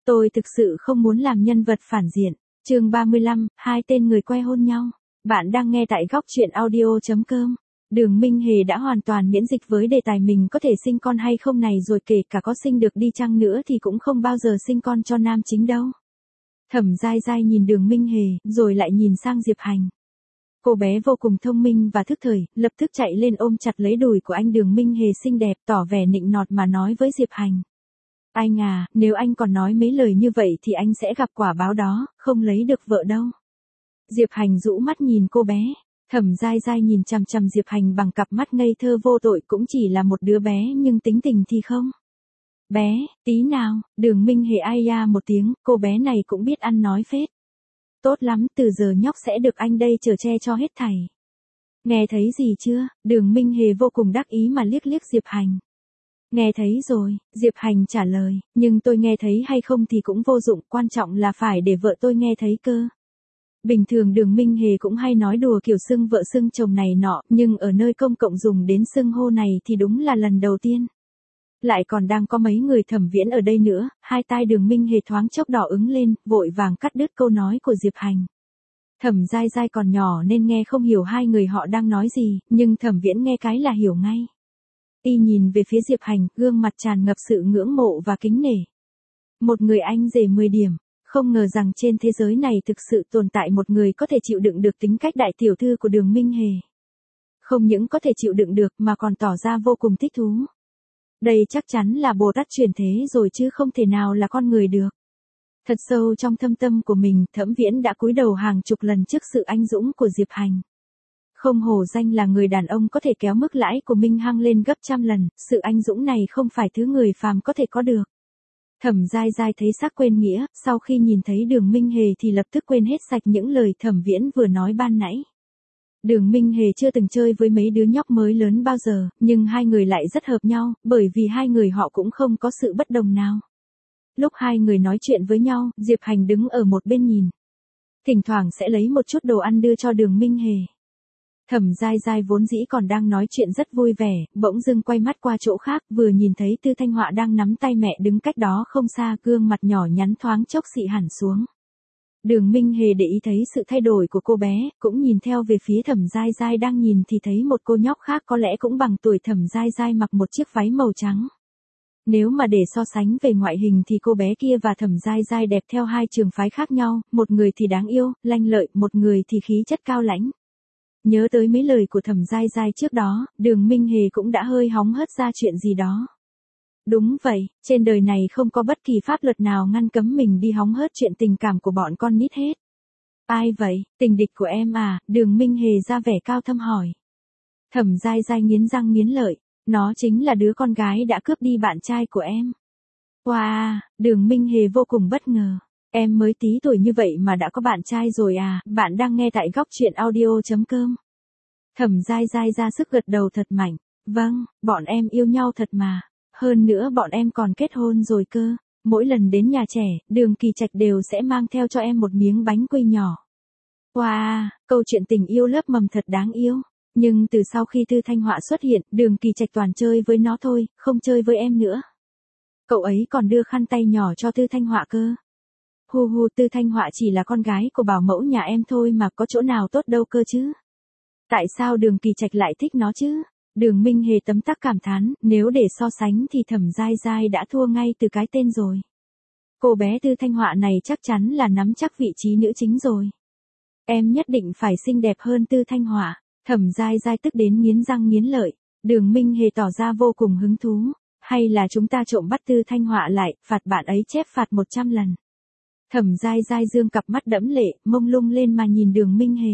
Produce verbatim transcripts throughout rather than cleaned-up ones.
Tôi thực sự không muốn làm nhân vật phản diện. Chương ba mươi lăm, hai tên người que hôn nhau. Bạn đang nghe tại góc truyện audio chấm com. Đường Minh Hề đã hoàn toàn miễn dịch với đề tài mình có thể sinh con hay không này, rồi kể cả có sinh được đi chăng nữa thì cũng không bao giờ sinh con cho nam chính đâu. Thẩm Giai Giai nhìn Đường Minh Hề, rồi lại nhìn sang Diệp Hành. Cô bé vô cùng thông minh và thức thời, lập tức chạy lên ôm chặt lấy đùi của anh. Đường Minh Hề xinh đẹp, tỏ vẻ nịnh nọt mà nói với Diệp Hành. Anh à, nếu anh còn nói mấy lời như vậy thì anh sẽ gặp quả báo đó, không lấy được vợ đâu. Diệp Hành rũ mắt nhìn cô bé. Thẩm Giai Giai nhìn chằm chằm Diệp Hành bằng cặp mắt ngây thơ vô tội, cũng chỉ là một đứa bé nhưng tính tình thì không. Bé, tí nào, Đường Minh Hề ai ya một tiếng, cô bé này cũng biết ăn nói phết. Tốt lắm, từ giờ nhóc sẽ được anh đây chở che cho hết thảy. Nghe thấy gì chưa? Đường Minh Hề vô cùng đắc ý mà liếc liếc Diệp Hành. Nghe thấy rồi, Diệp Hành trả lời, nhưng tôi nghe thấy hay không thì cũng vô dụng, quan trọng là phải để vợ tôi nghe thấy cơ. Bình thường Đường Minh Hề cũng hay nói đùa kiểu xưng vợ xưng chồng này nọ, nhưng ở nơi công cộng dùng đến xưng hô này thì đúng là lần đầu tiên. Lại còn đang có mấy người Thẩm Viễn ở đây nữa, hai tai Đường Minh Hề thoáng chốc đỏ ứng lên, vội vàng cắt đứt câu nói của Diệp Hành. Thẩm Giai Giai còn nhỏ nên nghe không hiểu hai người họ đang nói gì, nhưng Thẩm Viễn nghe cái là hiểu ngay. Y nhìn về phía Diệp Hành, gương mặt tràn ngập sự ngưỡng mộ và kính nể. Một người anh rể mười điểm, không ngờ rằng trên thế giới này thực sự tồn tại một người có thể chịu đựng được tính cách đại tiểu thư của Đường Minh Hề. Không những có thể chịu đựng được mà còn tỏ ra vô cùng thích thú. Đây chắc chắn là Bồ Tát chuyển thế rồi chứ không thể nào là con người được. Thật sâu trong thâm tâm của mình, Thẩm Viễn đã cúi đầu hàng chục lần trước sự anh dũng của Diệp Hành. Không hổ danh là người đàn ông có thể kéo mức lãi của Minh Hăng lên gấp trăm lần, sự anh dũng này không phải thứ người phàm có thể có được. Thẩm Giai Giai thấy xác quên nghĩa, sau khi nhìn thấy Đường Minh Hề thì lập tức quên hết sạch những lời Thẩm Viễn vừa nói ban nãy. Đường Minh Hề chưa từng chơi với mấy đứa nhóc mới lớn bao giờ, nhưng hai người lại rất hợp nhau, bởi vì hai người họ cũng không có sự bất đồng nào. Lúc hai người nói chuyện với nhau, Diệp Hành đứng ở một bên nhìn. Thỉnh thoảng sẽ lấy một chút đồ ăn đưa cho Đường Minh Hề. Thẩm Giai Giai vốn dĩ còn đang nói chuyện rất vui vẻ, bỗng dưng quay mắt qua chỗ khác, vừa nhìn thấy Tư Thanh Họa đang nắm tay mẹ đứng cách đó không xa, gương mặt nhỏ nhắn thoáng chốc xị hẳn xuống. Đường Minh Hề để ý thấy sự thay đổi của cô bé, cũng nhìn theo về phía Thẩm Giai Giai đang nhìn thì thấy một cô nhóc khác có lẽ cũng bằng tuổi Thẩm Giai Giai mặc một chiếc váy màu trắng. Nếu mà để so sánh về ngoại hình thì cô bé kia và Thẩm Giai Giai đẹp theo hai trường phái khác nhau, một người thì đáng yêu, lanh lợi, một người thì khí chất cao lãnh. Nhớ tới mấy lời của Thẩm Giai Giai trước đó, Đường Minh Hề cũng đã hơi hóng hớt ra chuyện gì đó. Đúng vậy, trên đời này không có bất kỳ pháp luật nào ngăn cấm mình đi hóng hớt chuyện tình cảm của bọn con nít hết. Ai vậy, tình địch của em à? Đường Minh Hề ra vẻ cao thâm hỏi. Thẩm Giai Giai nghiến răng nghiến lợi, nó chính là đứa con gái đã cướp đi bạn trai của em. Wow, Đường Minh Hề vô cùng bất ngờ. Em mới tí tuổi như vậy mà đã có bạn trai rồi à? Bạn đang nghe tại góc truyện audio chấm com. Thẩm Giai Giai ra sức gật đầu thật mạnh. Vâng, bọn em yêu nhau thật mà. Hơn nữa bọn em còn kết hôn rồi cơ. Mỗi lần đến nhà trẻ, Đường Kỳ Trạch đều sẽ mang theo cho em một miếng bánh quy nhỏ. Wow, câu chuyện tình yêu lớp mầm thật đáng yêu. Nhưng từ sau khi Tư Thanh Họa xuất hiện, Đường Kỳ Trạch toàn chơi với nó thôi, không chơi với em nữa. Cậu ấy còn đưa khăn tay nhỏ cho Tư Thanh Họa cơ. Hu hu, Tư Thanh Họa chỉ là con gái của bảo mẫu nhà em thôi mà, có chỗ nào tốt đâu cơ chứ. Tại sao Đường Kỳ Trạch lại thích nó chứ? Đường Minh Hề tấm tắc cảm thán, nếu để so sánh thì Thẩm Giai Giai đã thua ngay từ cái tên rồi. Cô bé Tư Thanh Họa này chắc chắn là nắm chắc vị trí nữ chính rồi. Em nhất định phải xinh đẹp hơn Tư Thanh Họa. Thẩm Giai Giai tức đến nghiến răng nghiến lợi. Đường Minh Hề tỏ ra vô cùng hứng thú. Hay là chúng ta trộm bắt Tư Thanh Họa lại, phạt bạn ấy chép phạt một trăm lần. Thẩm Giai Giai dương cặp mắt đẫm lệ, mông lung lên mà nhìn Đường Minh Hề.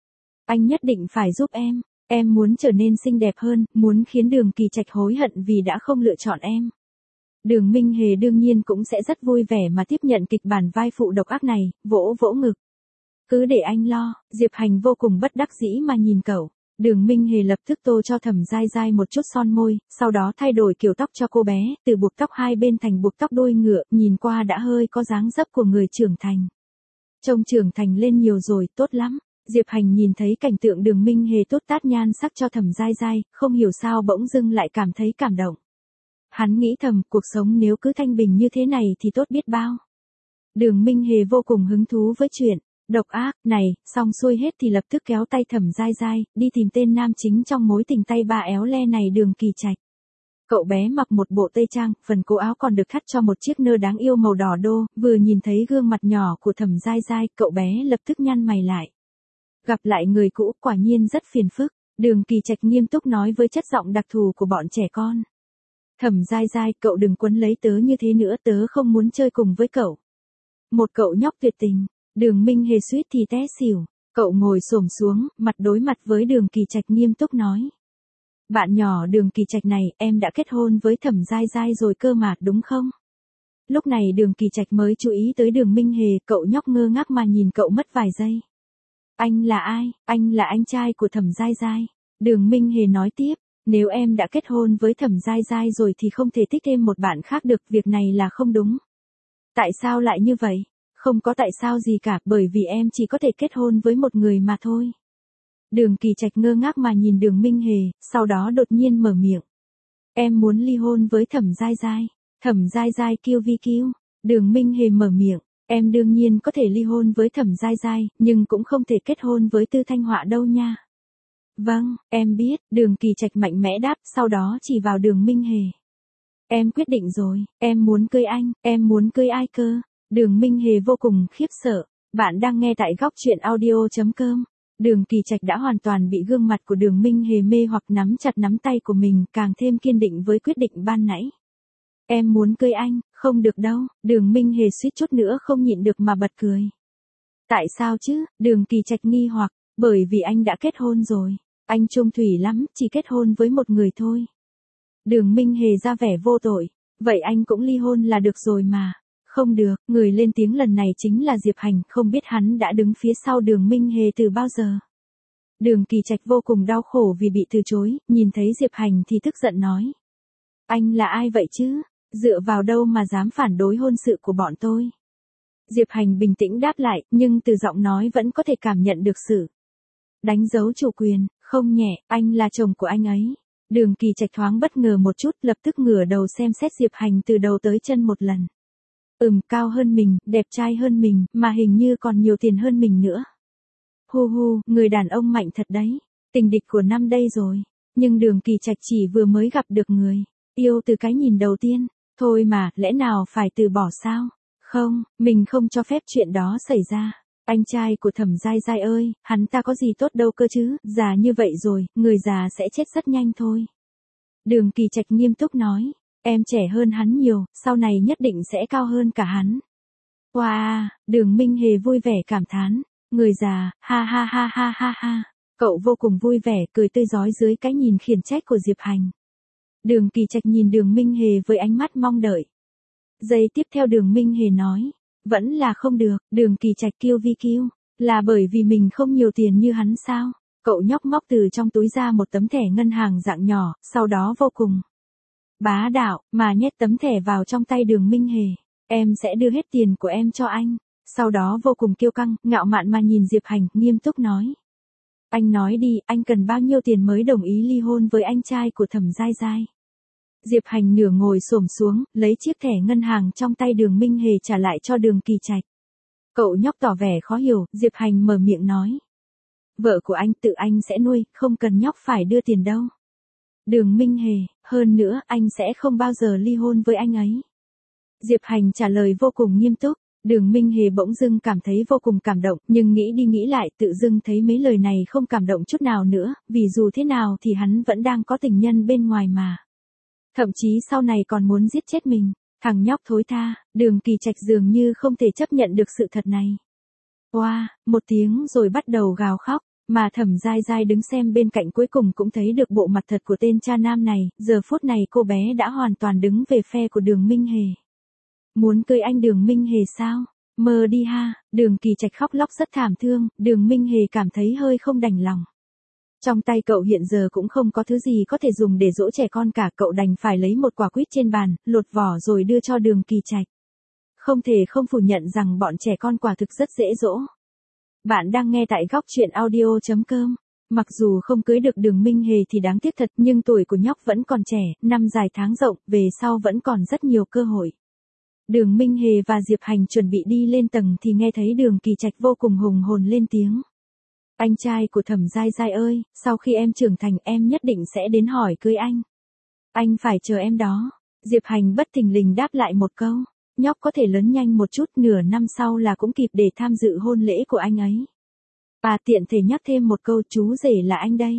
Anh nhất định phải giúp em. Em muốn trở nên xinh đẹp hơn, muốn khiến Đường Kỳ Trạch hối hận vì đã không lựa chọn em. Đường Minh Hề đương nhiên cũng sẽ rất vui vẻ mà tiếp nhận kịch bản vai phụ độc ác này, vỗ vỗ ngực. Cứ để anh lo. Diệp Hành vô cùng bất đắc dĩ mà nhìn cậu. Đường Minh Hề lập tức tô cho Thẩm Giai Giai một chút son môi, sau đó thay đổi kiểu tóc cho cô bé, từ buộc tóc hai bên thành buộc tóc đuôi ngựa, nhìn qua đã hơi có dáng dấp của người trưởng thành. Trông trưởng thành lên nhiều rồi, tốt lắm. Diệp Hành nhìn thấy cảnh tượng Đường Minh Hề tốt tát nhan sắc cho Thẩm Giai Giai, không hiểu sao bỗng dưng lại cảm thấy cảm động. Hắn nghĩ thầm, cuộc sống nếu cứ thanh bình như thế này thì tốt biết bao. Đường Minh Hề vô cùng hứng thú với chuyện độc ác này, xong xuôi hết thì lập tức kéo tay Thẩm Giai Giai, đi tìm tên nam chính trong mối tình tay ba éo le này Đường Kỳ Trạch. Cậu bé mặc một bộ tây trang, phần cổ áo còn được thắt cho một chiếc nơ đáng yêu màu đỏ đô, vừa nhìn thấy gương mặt nhỏ của Thẩm Giai Giai, cậu bé lập tức nhăn mày lại. Gặp lại người cũ quả nhiên rất phiền phức, Đường Kỳ Trạch nghiêm túc nói với chất giọng đặc thù của bọn trẻ con. Thẩm Giai Giai, cậu đừng quấn lấy tớ như thế nữa, tớ không muốn chơi cùng với cậu. Một cậu nhóc tuyệt tình, Đường Minh Hề suýt thì té xỉu, cậu ngồi xổm xuống, mặt đối mặt với Đường Kỳ Trạch nghiêm túc nói. Bạn nhỏ Đường Kỳ Trạch này, em đã kết hôn với Thẩm Giai Giai rồi cơ mà, đúng không? Lúc này Đường Kỳ Trạch mới chú ý tới Đường Minh Hề, cậu nhóc ngơ ngác mà nhìn cậu mất vài giây. Anh là ai? Anh là anh trai của Thẩm Giai Giai. Đường Minh Hề nói tiếp, nếu em đã kết hôn với Thẩm Giai Giai rồi thì không thể thích thêm một bạn khác được, việc này là không đúng. Tại sao lại như vậy? Không có tại sao gì cả, bởi vì em chỉ có thể kết hôn với một người mà thôi. Đường Kỳ Trạch ngơ ngác mà nhìn Đường Minh Hề, sau đó đột nhiên mở miệng. Em muốn ly hôn với Thẩm Giai Giai. Thẩm Giai Giai kêu vi kêu. Đường Minh Hề mở miệng. Em đương nhiên có thể ly hôn với Thẩm Giai Giai, nhưng cũng không thể kết hôn với Tư Thanh Họa đâu nha. Vâng, em biết, Đường Kỳ Trạch mạnh mẽ đáp, sau đó chỉ vào Đường Minh Hề. Em quyết định rồi, em muốn cưới anh, em muốn cưới ai cơ? Đường Minh Hề vô cùng khiếp sợ. Bạn đang nghe tại góc truyện audio chấm com. Đường Kỳ Trạch đã hoàn toàn bị gương mặt của Đường Minh Hề mê hoặc, nắm chặt nắm tay của mình, càng thêm kiên định với quyết định ban nãy. Em muốn cưới anh, không được đâu, Đường Minh Hề suýt chút nữa không nhịn được mà bật cười. Tại sao chứ? Đường Kỳ Trạch nghi hoặc, bởi vì anh đã kết hôn rồi. Anh trung thủy lắm, chỉ kết hôn với một người thôi. Đường Minh Hề ra vẻ vô tội, vậy anh cũng ly hôn là được rồi mà. Không được, người lên tiếng lần này chính là Diệp Hành, không biết hắn đã đứng phía sau Đường Minh Hề từ bao giờ. Đường Kỳ Trạch vô cùng đau khổ vì bị từ chối, nhìn thấy Diệp Hành thì tức giận nói. Anh là ai vậy chứ? Dựa vào đâu mà dám phản đối hôn sự của bọn tôi? Diệp Hành bình tĩnh đáp lại, nhưng từ giọng nói vẫn có thể cảm nhận được sự đánh dấu chủ quyền, không nhẹ, anh là chồng của anh ấy. Đường Kỳ Trạch thoáng bất ngờ một chút, lập tức ngửa đầu xem xét Diệp Hành từ đầu tới chân một lần. Ừm, cao hơn mình, đẹp trai hơn mình, mà hình như còn nhiều tiền hơn mình nữa. Hu hu, người đàn ông mạnh thật đấy. Tình địch của năm đây rồi. Nhưng Đường Kỳ Trạch chỉ vừa mới gặp được người yêu từ cái nhìn đầu tiên. Thôi mà, lẽ nào phải từ bỏ sao? Không, mình không cho phép chuyện đó xảy ra. Anh trai của Thẩm Giai Giai ơi, hắn ta có gì tốt đâu cơ chứ, già như vậy rồi, người già sẽ chết rất nhanh thôi. Đường Kỳ Trạch nghiêm túc nói, em trẻ hơn hắn nhiều, sau này nhất định sẽ cao hơn cả hắn. Wow, Đường Minh Hề vui vẻ cảm thán, người già, ha ha ha ha ha ha. Cậu vô cùng vui vẻ, cười tươi rói dưới cái nhìn khiển trách của Diệp Hành. Đường Kỳ Trạch nhìn Đường Minh Hề với ánh mắt mong đợi. Giây tiếp theo Đường Minh Hề nói, vẫn là không được. Đường Kỳ Trạch kêu vi kêu, là bởi vì mình không nhiều tiền như hắn sao? Cậu nhóc móc từ trong túi ra một tấm thẻ ngân hàng dạng nhỏ, sau đó vô cùng bá đạo mà nhét tấm thẻ vào trong tay Đường Minh Hề. Em sẽ đưa hết tiền của em cho anh. Sau đó vô cùng kiêu căng, ngạo mạn mà nhìn Diệp Hành, nghiêm túc nói. Anh nói đi, anh cần bao nhiêu tiền mới đồng ý ly hôn với anh trai của Thẩm Giai Giai? Diệp Hành nửa ngồi xổm xuống, lấy chiếc thẻ ngân hàng trong tay Đường Minh Hề trả lại cho Đường Kỳ Trạch. Cậu nhóc tỏ vẻ khó hiểu, Diệp Hành mở miệng nói. Vợ của anh tự anh sẽ nuôi, không cần nhóc phải đưa tiền đâu. Đường Minh Hề, hơn nữa, anh sẽ không bao giờ ly hôn với anh ấy. Diệp Hành trả lời vô cùng nghiêm túc. Đường Minh Hề bỗng dưng cảm thấy vô cùng cảm động, nhưng nghĩ đi nghĩ lại tự dưng thấy mấy lời này không cảm động chút nào nữa, vì dù thế nào thì hắn vẫn đang có tình nhân bên ngoài mà. Thậm chí sau này còn muốn giết chết mình. Thằng nhóc thối tha. Đường Kỳ Trạch dường như không thể chấp nhận được sự thật này. Oa, wow, một tiếng rồi bắt đầu gào khóc, mà Thẩm Giai Giai đứng xem bên cạnh cuối cùng cũng thấy được bộ mặt thật của tên cha nam này, giờ phút này cô bé đã hoàn toàn đứng về phe của Đường Minh Hề. Muốn cưới anh Đường Minh Hề sao? Mơ đi ha. Đường Kỳ Trạch khóc lóc rất thảm thương, Đường Minh Hề cảm thấy hơi không đành lòng. Trong tay cậu hiện giờ cũng không có thứ gì có thể dùng để dỗ trẻ con cả, cậu đành phải lấy một quả quýt trên bàn, lột vỏ rồi đưa cho Đường Kỳ Trạch. Không thể không phủ nhận rằng bọn trẻ con quả thực rất dễ dỗ. Bạn đang nghe tại góc truyện audio chấm com. Mặc dù không cưới được Đường Minh Hề thì đáng tiếc thật, nhưng tuổi của nhóc vẫn còn trẻ, năm dài tháng rộng, về sau vẫn còn rất nhiều cơ hội. Đường Minh Hề và Diệp Hành chuẩn bị đi lên tầng thì nghe thấy Đường Kỳ Trạch vô cùng hùng hồn lên tiếng. Anh trai của Thẩm Giai Giai ơi, sau khi em trưởng thành em nhất định sẽ đến hỏi cưới anh. Anh phải chờ em đó. Diệp Hành bất thình lình đáp lại một câu. Nhóc có thể lớn nhanh một chút, nửa năm sau là cũng kịp để tham dự hôn lễ của anh ấy. Bà tiện thể nhắc thêm một câu, chú rể là anh đây.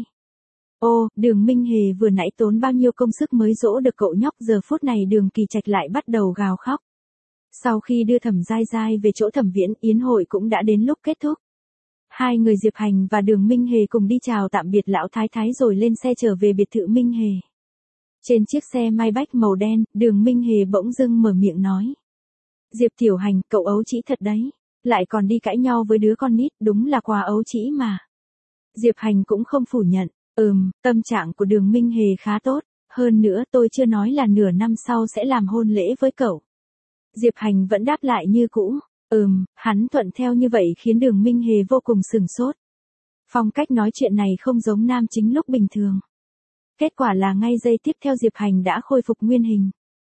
Ô, Đường Minh Hề vừa nãy tốn bao nhiêu công sức mới dỗ được cậu nhóc, giờ phút này Đường Kỳ Trạch lại bắt đầu gào khóc. Sau khi đưa Thẩm Giai Giai về chỗ Thẩm Viễn, yến hội cũng đã đến lúc kết thúc. Hai người Diệp Hành và Đường Minh Hề cùng đi chào tạm biệt lão thái thái rồi lên xe trở về biệt thự Minh Hề. Trên chiếc xe Maybach màu đen, Đường Minh Hề bỗng dưng mở miệng nói. Diệp Tiểu Hành, cậu ấu trĩ thật đấy. Lại còn đi cãi nhau với đứa con nít, đúng là quá ấu trĩ mà. Diệp Hành cũng không phủ nhận. Ừm, tâm trạng của Đường Minh Hề khá tốt. Hơn nữa tôi chưa nói là nửa năm sau sẽ làm hôn lễ với cậu. Diệp Hành vẫn đáp lại như cũ. Ừm, hắn thuận theo như vậy khiến Đường Minh Hề vô cùng sửng sốt. Phong cách nói chuyện này không giống nam chính lúc bình thường. Kết quả là ngay giây tiếp theo Diệp Hành đã khôi phục nguyên hình.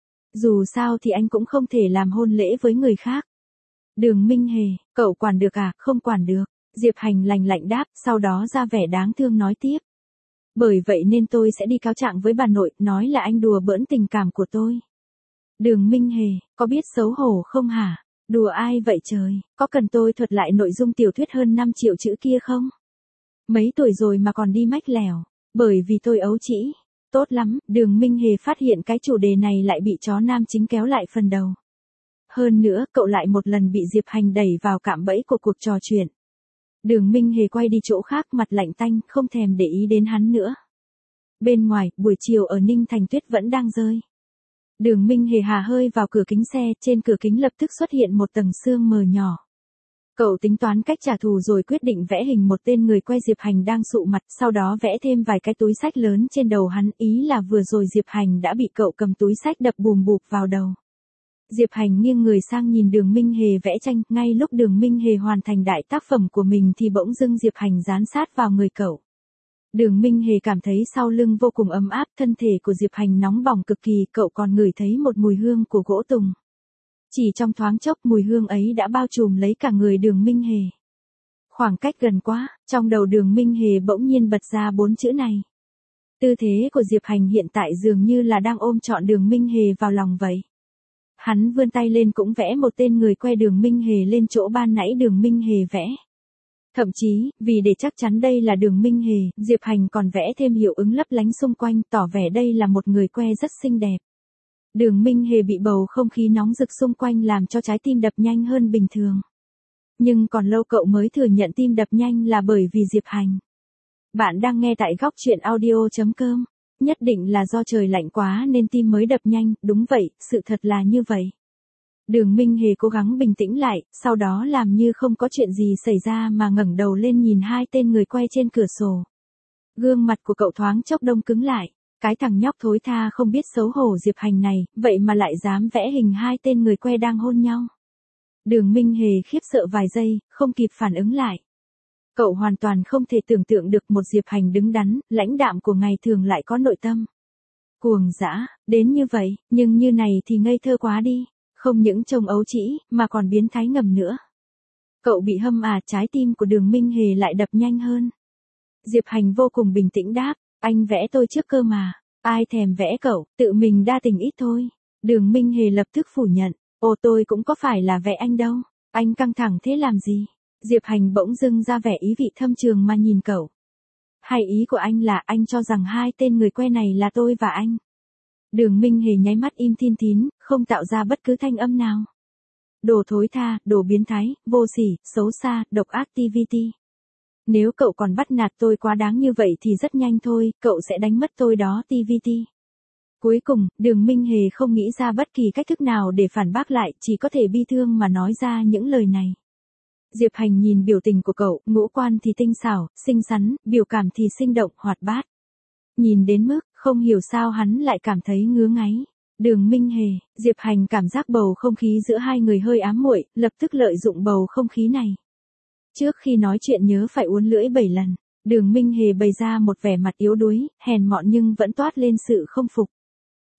Dù sao thì anh cũng không thể làm hôn lễ với người khác. Đường Minh Hề, cậu quản được à? Không quản được. Diệp Hành lành lạnh đáp, sau đó ra vẻ đáng thương nói tiếp. Bởi vậy nên tôi sẽ đi cáo trạng với bà nội, nói là anh đùa bỡn tình cảm của tôi. Đường Minh Hề, có biết xấu hổ không hả? Đùa ai vậy trời? Có cần tôi thuật lại nội dung tiểu thuyết hơn năm triệu chữ kia không? Mấy tuổi rồi mà còn đi mách lèo. Bởi vì tôi ấu trĩ. Tốt lắm, Đường Minh Hề phát hiện cái chủ đề này lại bị chó nam chính kéo lại phần đầu. Hơn nữa, cậu lại một lần bị Diệp Hành đẩy vào cạm bẫy của cuộc trò chuyện. Đường Minh Hề quay đi chỗ khác, mặt lạnh tanh, không thèm để ý đến hắn nữa. Bên ngoài, buổi chiều ở Ninh Thành tuyết vẫn đang rơi. Đường Minh Hề hà hơi vào cửa kính xe, trên cửa kính lập tức xuất hiện một tầng sương mờ nhỏ. Cậu tính toán cách trả thù rồi quyết định vẽ hình một tên người quay Diệp Hành đang sụ mặt, sau đó vẽ thêm vài cái túi xách lớn trên đầu hắn, ý là vừa rồi Diệp Hành đã bị cậu cầm túi xách đập bùm bụp vào đầu. Diệp Hành nghiêng người sang nhìn Đường Minh Hề vẽ tranh, ngay lúc Đường Minh Hề hoàn thành đại tác phẩm của mình thì bỗng dưng Diệp Hành dán sát vào người cậu. Đường Minh Hề cảm thấy sau lưng vô cùng ấm áp, thân thể của Diệp Hành nóng bỏng cực kỳ, cậu còn ngửi thấy một mùi hương của gỗ tùng. Chỉ trong thoáng chốc mùi hương ấy đã bao trùm lấy cả người Đường Minh Hề. Khoảng cách gần quá, trong đầu Đường Minh Hề bỗng nhiên bật ra bốn chữ này. Tư thế của Diệp Hành hiện tại dường như là đang ôm trọn Đường Minh Hề vào lòng vậy. Hắn vươn tay lên cũng vẽ một tên người que Đường Minh Hề lên chỗ ban nãy Đường Minh Hề vẽ. Thậm chí, vì để chắc chắn đây là Đường Minh Hề, Diệp Hành còn vẽ thêm hiệu ứng lấp lánh xung quanh, tỏ vẻ đây là một người que rất xinh đẹp. Đường Minh Hề bị bầu không khí nóng rực xung quanh làm cho trái tim đập nhanh hơn bình thường. Nhưng còn lâu cậu mới thừa nhận tim đập nhanh là bởi vì Diệp Hành. Bạn đang nghe tại góc truyện audio chấm com. Nhất định là do trời lạnh quá nên tim mới đập nhanh, đúng vậy, sự thật là như vậy. Đường Minh Hề cố gắng bình tĩnh lại, sau đó làm như không có chuyện gì xảy ra mà ngẩng đầu lên nhìn hai tên người quay trên cửa sổ. Gương mặt của cậu thoáng chốc đông cứng lại, cái thằng nhóc thối tha không biết xấu hổ Diệp Hành này, vậy mà lại dám vẽ hình hai tên người quay đang hôn nhau. Đường Minh Hề khiếp sợ vài giây, không kịp phản ứng lại. Cậu hoàn toàn không thể tưởng tượng được một Diệp Hành đứng đắn, lãnh đạm của ngày thường lại có nội tâm. Cuồng dã, đến như vậy, nhưng như này thì ngây thơ quá đi, không những trông ấu trĩ, mà còn biến thái ngầm nữa. Cậu bị hâm à, trái tim của Đường Minh Hề lại đập nhanh hơn. Diệp Hành vô cùng bình tĩnh đáp, anh vẽ tôi trước cơ mà, ai thèm vẽ cậu, tự mình đa tình ít thôi. Đường Minh Hề lập tức phủ nhận, ồ tôi cũng có phải là vẽ anh đâu, anh căng thẳng thế làm gì? Diệp Hành bỗng dưng ra vẻ ý vị thâm trường mà nhìn cậu. Hay ý của anh là anh cho rằng hai tên người que này là tôi và anh? Đường Minh Hề nháy mắt im thiên tín, không tạo ra bất cứ thanh âm nào. Đồ thối tha, đồ biến thái, vô sỉ, xấu xa, độc ác tê vê tê. Nếu cậu còn bắt nạt tôi quá đáng như vậy thì rất nhanh thôi, cậu sẽ đánh mất tôi đó tê vê tê. Cuối cùng, Đường Minh Hề không nghĩ ra bất kỳ cách thức nào để phản bác lại, chỉ có thể bi thương mà nói ra những lời này. Diệp Hành nhìn biểu tình của cậu, ngũ quan thì tinh xảo, xinh xắn, biểu cảm thì sinh động, hoạt bát. Nhìn đến mức, không hiểu sao hắn lại cảm thấy ngứa ngáy. Đường Minh Hề, Diệp Hành cảm giác bầu không khí giữa hai người hơi ám muội, lập tức lợi dụng bầu không khí này. Trước khi nói chuyện nhớ phải uốn lưỡi bảy lần. Đường Minh Hề bày ra một vẻ mặt yếu đuối, hèn mọn nhưng vẫn toát lên sự không phục.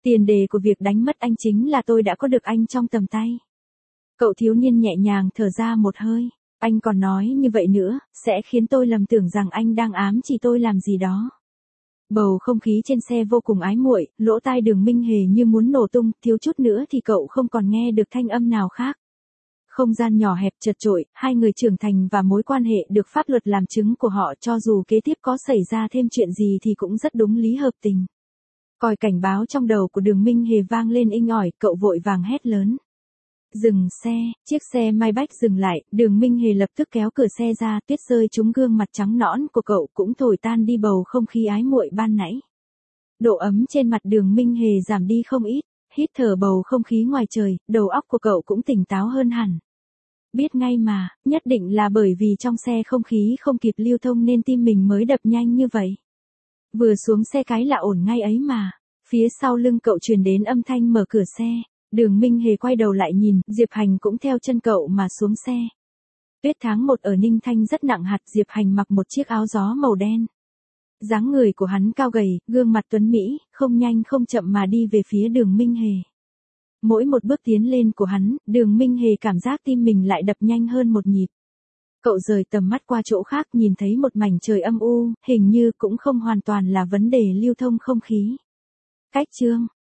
Tiền đề của việc đánh mất anh chính là tôi đã có được anh trong tầm tay. Cậu thiếu niên nhẹ nhàng thở ra một hơi. Anh còn nói như vậy nữa, sẽ khiến tôi lầm tưởng rằng anh đang ám chỉ tôi làm gì đó. Bầu không khí trên xe vô cùng ái muội, lỗ tai Đường Minh Hề như muốn nổ tung, thiếu chút nữa thì cậu không còn nghe được thanh âm nào khác. Không gian nhỏ hẹp chật chội, hai người trưởng thành và mối quan hệ được pháp luật làm chứng của họ, cho dù kế tiếp có xảy ra thêm chuyện gì thì cũng rất đúng lý hợp tình. Còi cảnh báo trong đầu của Đường Minh Hề vang lên inh ỏi, cậu vội vàng hét lớn. Dừng xe, chiếc xe Maybach dừng lại, Đường Minh Hề lập tức kéo cửa xe ra, tuyết rơi trúng gương mặt trắng nõn của cậu cũng thổi tan đi bầu không khí ái muội ban nãy. Độ ấm trên mặt Đường Minh Hề giảm đi không ít, hít thở bầu không khí ngoài trời, đầu óc của cậu cũng tỉnh táo hơn hẳn. Biết ngay mà, nhất định là bởi vì trong xe không khí không kịp lưu thông nên tim mình mới đập nhanh như vậy. Vừa xuống xe cái là ổn ngay ấy mà. Phía sau lưng cậu truyền đến âm thanh mở cửa xe. Đường Minh Hề quay đầu lại nhìn, Diệp Hành cũng theo chân cậu mà xuống xe. Tuyết tháng một ở Ninh Thanh rất nặng hạt, Diệp Hành mặc một chiếc áo gió màu đen. Dáng người của hắn cao gầy, gương mặt tuấn mỹ, không nhanh không chậm mà đi về phía Đường Minh Hề. Mỗi một bước tiến lên của hắn, Đường Minh Hề cảm giác tim mình lại đập nhanh hơn một nhịp. Cậu rời tầm mắt qua chỗ khác, nhìn thấy một mảnh trời âm u, hình như cũng không hoàn toàn là vấn đề lưu thông không khí. Cách chương